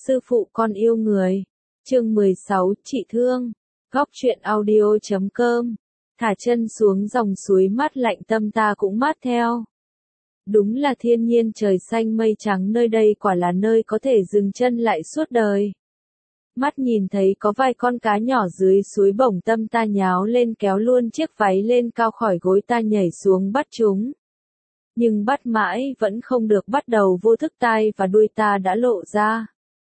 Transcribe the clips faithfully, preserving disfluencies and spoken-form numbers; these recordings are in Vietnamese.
Sư phụ con yêu người. Chương mười sáu, chị thương. Góc truyện audio chấm com. Thả chân xuống dòng suối mát lạnh tâm ta cũng mát theo. Đúng là thiên nhiên trời xanh mây trắng, nơi đây quả là nơi có thể dừng chân lại suốt đời. Mắt nhìn thấy có vài con cá nhỏ dưới suối, bổng tâm ta nháo lên kéo luôn chiếc váy lên cao khỏi gối, ta nhảy xuống bắt chúng. Nhưng bắt mãi vẫn không được, bắt đầu vô thức tai và đuôi ta đã lộ ra.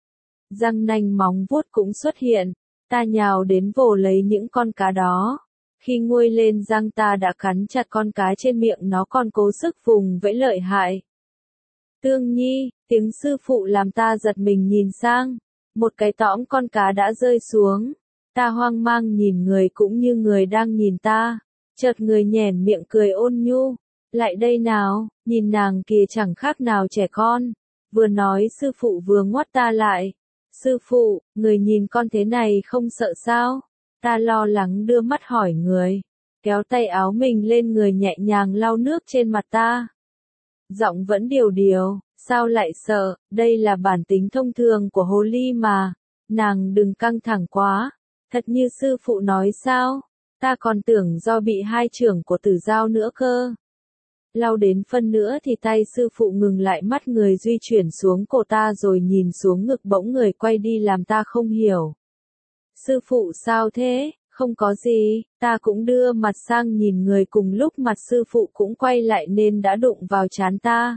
Răng nanh móng vuốt cũng xuất hiện, ta nhào đến vồ lấy những con cá đó. Khi nguôi lên răng ta đã cắn chặt con cá trên miệng, nó còn cố sức vùng vẫy lợi hại. Tương Nhi, tiếng sư phụ làm ta giật mình nhìn sang, một cái tõm con cá đã rơi xuống. Ta hoang mang nhìn người cũng như người đang nhìn ta, chợt người nhoẻn miệng cười ôn nhu, lại đây nào, nhìn nàng kìa chẳng khác nào trẻ con. Vừa nói sư phụ vừa ngoắt ta lại. Sư phụ, người nhìn con thế này không sợ sao? Ta lo lắng đưa mắt hỏi người, kéo tay áo mình lên người nhẹ nhàng lau nước trên mặt ta. Giọng vẫn điều điều, sao lại sợ, đây là bản tính thông thường của hồ ly mà, nàng đừng căng thẳng quá, thật như sư phụ nói sao, ta còn tưởng do bị hai chưởng của Tử Giao nữa cơ. Lau đến phân nữa thì tay sư phụ ngừng lại, mắt người di chuyển xuống cổ ta rồi nhìn xuống ngực, bỗng người quay đi làm ta không hiểu. Sư phụ sao thế? Không có gì, ta cũng đưa mặt sang nhìn người, cùng lúc mặt sư phụ cũng quay lại nên đã đụng vào trán ta.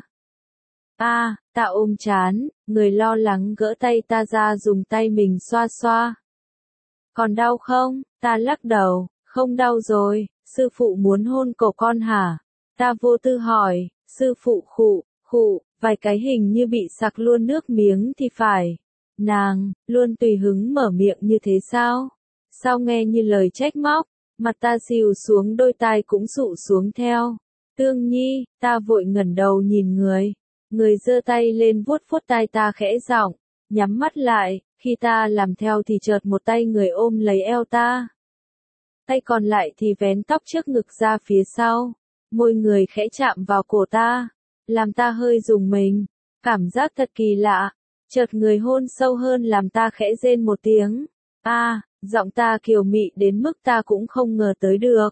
A, à, ta ôm trán, người lo lắng gỡ tay ta ra dùng tay mình xoa xoa. Còn đau không? Ta lắc đầu, không đau rồi, sư phụ muốn hôn cổ con hả? Ta vô tư hỏi, sư phụ khụ, khụ, vài cái hình như bị sặc luôn nước miếng thì phải. Nàng, luôn tùy hứng mở miệng như thế sao? Sao nghe như lời trách móc? Mặt ta xìu xuống, đôi tai cũng sụ xuống theo. Tương Nhi, ta vội ngẩng đầu nhìn người. Người giơ tay lên vuốt vuốt tai ta khẽ giọng, nhắm mắt lại, khi ta làm theo thì chợt một tay người ôm lấy eo ta. Tay còn lại thì vén tóc trước ngực ra phía sau. Môi người khẽ chạm vào cổ ta, làm ta hơi rùng mình. Cảm giác thật kỳ lạ. Chợt người hôn sâu hơn làm ta khẽ rên một tiếng. A, à, giọng ta kiều mị đến mức ta cũng không ngờ tới được.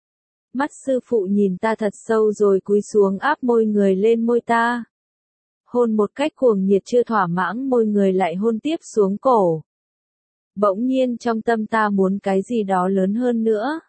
Mắt sư phụ nhìn ta thật sâu rồi cúi xuống áp môi người lên môi ta. Hôn một cách cuồng nhiệt, chưa thỏa mãn môi người lại hôn tiếp xuống cổ. Bỗng nhiên trong tâm ta muốn cái gì đó lớn hơn nữa.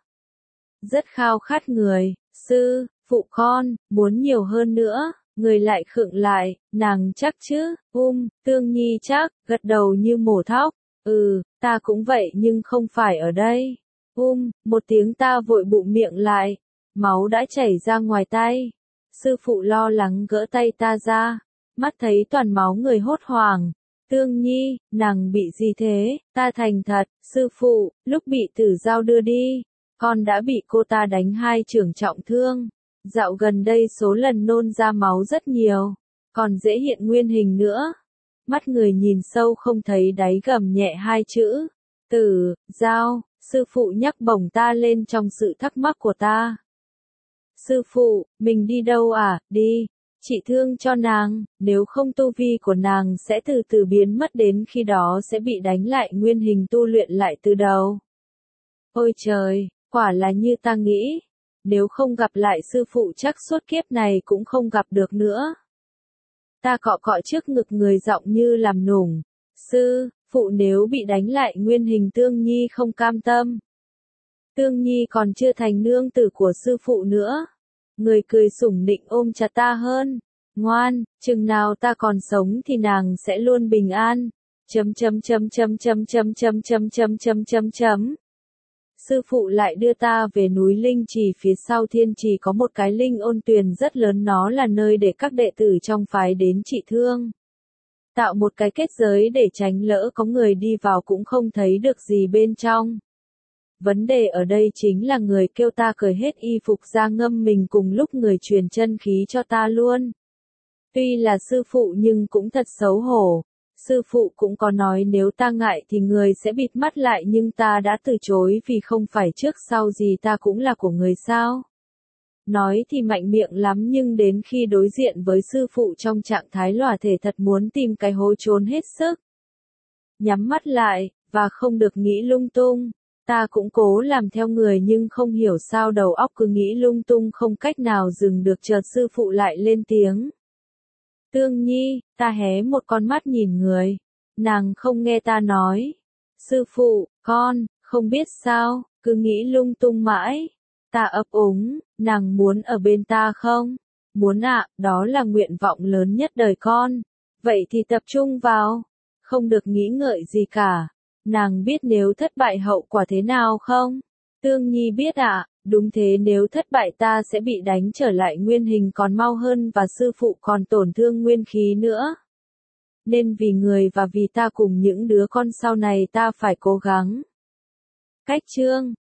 Rất khao khát người, sư, phụ con, muốn nhiều hơn nữa. Người lại khựng lại, nàng chắc chứ? Um, Tương Nhi chắc, gật đầu như mổ thóc. Ừ, ta cũng vậy nhưng không phải ở đây. Um, một tiếng ta vội bụm miệng lại. Máu đã chảy ra ngoài tay. Sư phụ lo lắng gỡ tay ta ra. Mắt thấy toàn máu người hốt hoảng. Tương Nhi, nàng bị gì thế? Ta thành thật, sư phụ, lúc bị Tử Giao đưa đi, con đã bị cô ta đánh hai chưởng trọng thương. Dạo gần đây số lần nôn ra máu rất nhiều, còn dễ hiện nguyên hình nữa. Mắt người nhìn sâu không thấy đáy, gầm nhẹ hai chữ. Tử Giao, sư phụ nhắc bổng ta lên trong sự thắc mắc của ta. Sư phụ, mình đi đâu à? Đi, chị thương cho nàng, nếu không tu vi của nàng sẽ từ từ biến mất, đến khi đó sẽ bị đánh lại nguyên hình, tu luyện lại từ đầu. Ôi trời, quả là như ta nghĩ. Nếu không gặp lại sư phụ chắc suốt kiếp này cũng không gặp được nữa. Ta cọ cọ trước ngực người, giọng như làm nũng. Sư phụ, nếu bị đánh lại nguyên hình Tương Nhi không cam tâm. Tương Nhi còn chưa thành nương tử của sư phụ nữa. Người cười sủng nịnh ôm chặt ta hơn. Ngoan, chừng nào ta còn sống thì nàng sẽ luôn bình an. Chấm chấm chấm chấm chấm chấm chấm chấm chấm chấm chấm chấm. Sư phụ lại đưa ta về núi Linh Trì. Phía sau Thiên Trì có một cái linh ôn tuyền rất lớn, nó là nơi để các đệ tử trong phái đến trị thương. Tạo một cái kết giới để tránh lỡ có người đi vào cũng không thấy được gì bên trong. Vấn đề ở đây chính là người kêu ta cởi hết y phục ra ngâm mình, cùng lúc người truyền chân khí cho ta luôn. Tuy là sư phụ nhưng cũng thật xấu hổ. Sư phụ cũng có nói nếu ta ngại thì người sẽ bịt mắt lại, nhưng ta đã từ chối vì không phải trước sau gì ta cũng là của người sao. Nói thì mạnh miệng lắm nhưng đến khi đối diện với sư phụ trong trạng thái lòa thể thật muốn tìm cái hố trốn hết sức. nhắm mắt lại, và không được nghĩ lung tung. Ta cũng cố làm theo người nhưng không hiểu sao đầu óc cứ nghĩ lung tung không cách nào dừng được, chợt sư phụ lại lên tiếng. Tương Nhi, ta hé một con mắt nhìn người. Nàng không nghe ta nói. Sư phụ, con, không biết sao, cứ nghĩ lung tung mãi. Ta ấp úng, nàng muốn ở bên ta không? Muốn ạ, đó là nguyện vọng lớn nhất đời con. Vậy thì tập trung vào. Không được nghĩ ngợi gì cả. Nàng biết nếu thất bại hậu quả thế nào không? Tương Nhi biết ạ, đúng thế, nếu thất bại ta sẽ bị đánh trở lại nguyên hình còn mau hơn và sư phụ còn tổn thương nguyên khí nữa. Nên vì người và vì ta cùng những đứa con sau này ta phải cố gắng. Cách chương